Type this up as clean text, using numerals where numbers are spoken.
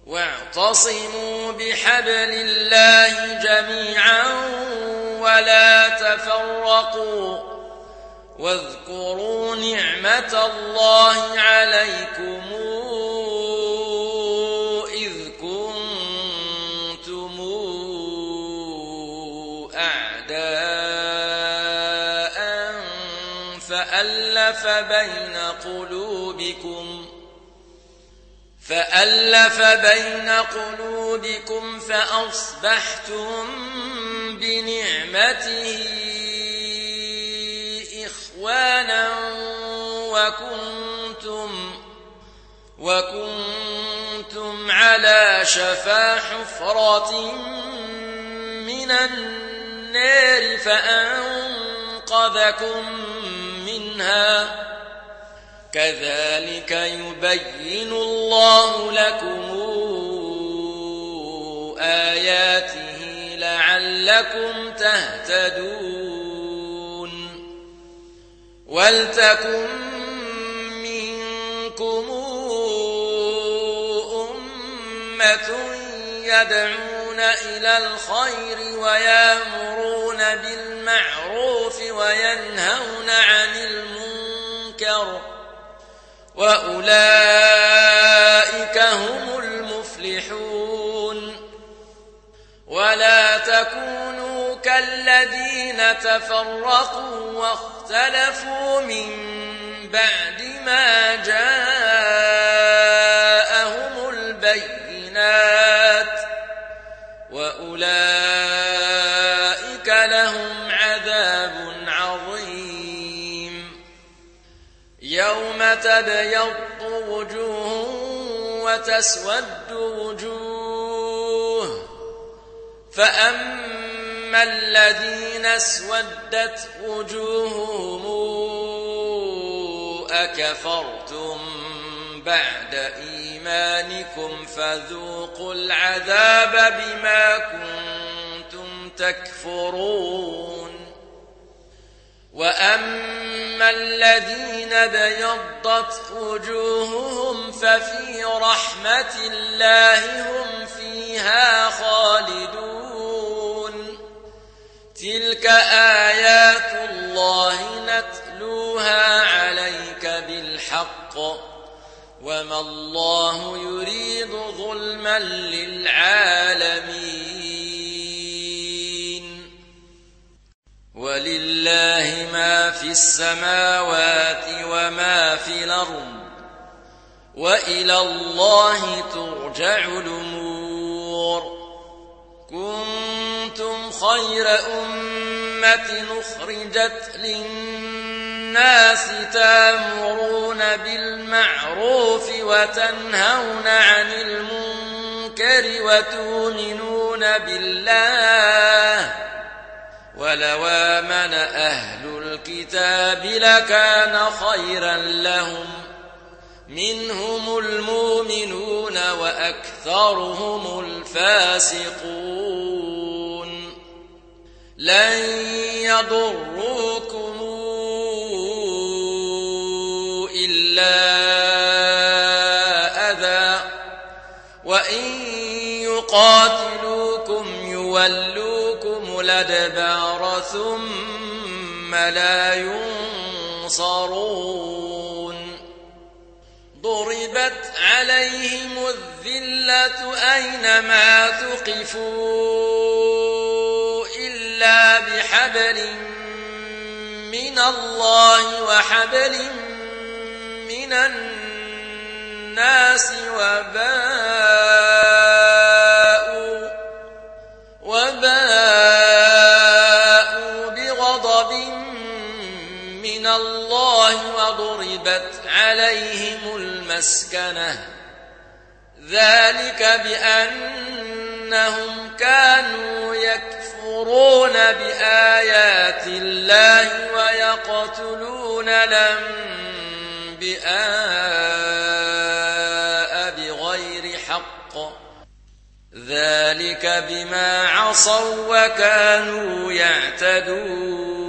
واعتصموا بحبل الله جميعا ولا تفرقوا واذكروا نعمة الله عليكم إذ كنتم أعداء فألف بين قلوبكم فأصبحتم بنعمته إخوانا وكنتم على شفا حفرة من النار فأنقذكم منها كذلك يبين الله لكم آياته لعلكم تهتدون ولتكن منكم أمة يدعون إلى الخير ويأمرون بالمعروف وينهون عن المنكر وأولئك هم المفلحون ولا تكونوا كالذين تفرقوا واختلفوا من بعد ما جاءهم البينات وأولئك لهم عذاب عظيم يوم تبيض وجوه وتسود وجوه فأما الذين اسودت وجوههم أكفرتم بعد إيمانكم فذوقوا العذاب بما كنتم تكفرون وأما الذين بيضت وجوههم ففي رحمة الله هم فيها خالدون تلك آيات الله نتلوها عليك بالحق وما الله يريد ظلما للعالمين ولله ما في السماوات وما في الأرض وإلى الله ترجع الأمور كنتم خير أمة أخرجت للناس تأمرون بالمعروف وتنهون عن المنكر وتؤمنون بالله ولو آمن أهل الكتاب لكان خيرا لهم منهم المؤمنون وأكثرهم الفاسقون لن يضروكم إلا أذى وإن يقاتلوكم يولوكم الأدبار ثم لا ينصرون ضربت عليهم الذلة أينما ثقفوا إلا بحبل من الله وحبل من الناس وباءوا بغضب من الله وضربت عليهم المسكنة ذلك بأنهم كانوا يكفرون بآيات الله ويقتلون الأنبياء بغير حق ذلك بما عصوا وكانوا يعتدون